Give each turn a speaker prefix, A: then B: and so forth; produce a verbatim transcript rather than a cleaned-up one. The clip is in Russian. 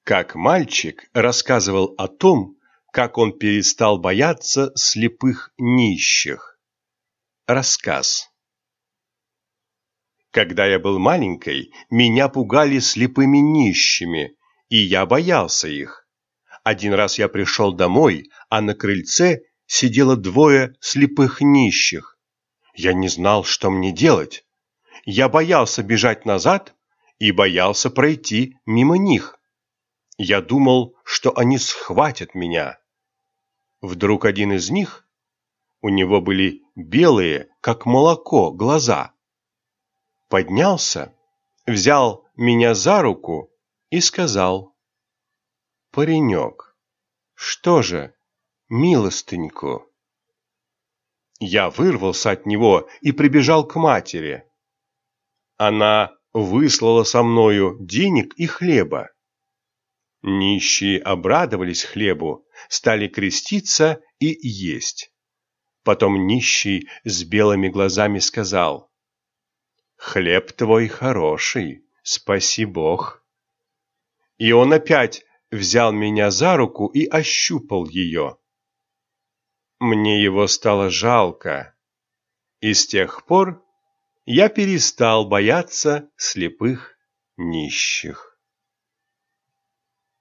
A: Как мальчик рассказывал о том, как он перестал бояться слепых нищих. Рассказ. Когда я был маленькой, меня пугали слепыми нищими, и я боялся их. Один раз я пришел домой, а на крыльце сидело двое слепых нищих. Я не знал, что мне делать. Я боялся бежать назад и боялся пройти мимо них. Я думал, что они схватят меня. Вдруг один из них, у него были белые, как молоко, глаза, поднялся, взял меня за руку и сказал: «Паренек, что же, милостыньку?» Я вырвался от него и прибежал к матери. Она выслала со мною денег и хлеба. Нищие обрадовались хлебу, стали креститься и есть. Потом нищий с белыми глазами сказал: «Хлеб твой хороший, спаси Бог». И он опять взял меня за руку и ощупал ее. Мне его стало жалко, и с тех пор я перестал бояться слепых нищих.